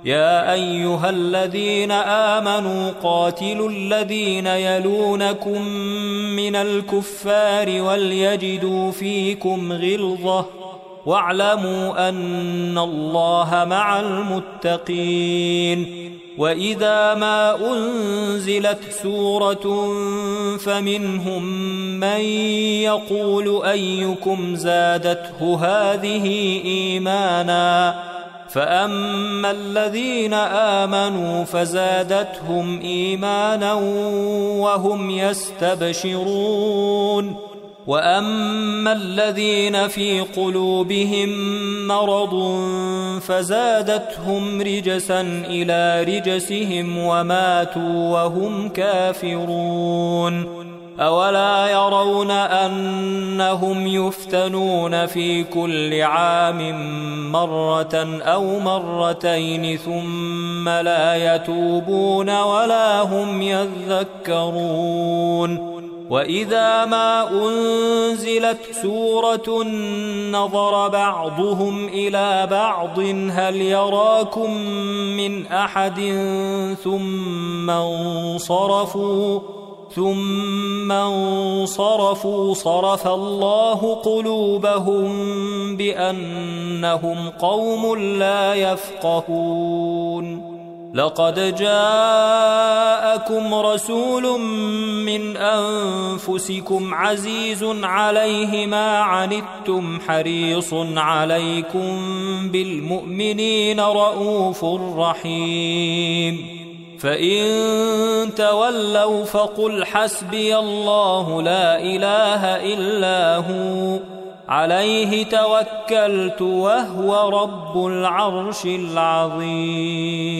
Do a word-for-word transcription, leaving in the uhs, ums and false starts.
يا أيها الذين آمنوا قاتلوا الذين يلونكم من الكفار وليجدوا فيكم غلظة واعلموا أن الله مع المتقين. وإذا ما أنزلت سورة فمنهم من يقول أيكم زادته هذه إيمانا فأما الذين آمنوا فزادتهم إيمانا وهم يستبشرون وأما الذين في قلوبهم مرض فزادتهم رجسا إلى رجسهم وماتوا وهم كافرون. أولا يرون أنهم يفتنون في كل عام مرة أو مرتين ثم لا يتوبون ولا هم يذكرون. وإذا ما أنزلت سورة نظر بعضهم إلى بعض هل يراكم من أحد ثم انصرفوا ثم انصرفوا صرف الله قلوبهم بأنهم قوم لا يفقهون. لقد جاءكم رسول من أنفسكم عزيز عليه ما عنتم حريص عليكم بالمؤمنين رؤوف رحيم. فإن تولوا فقل حسبي الله لا إله إلا هو عليه توكلت وهو رب العرش العظيم.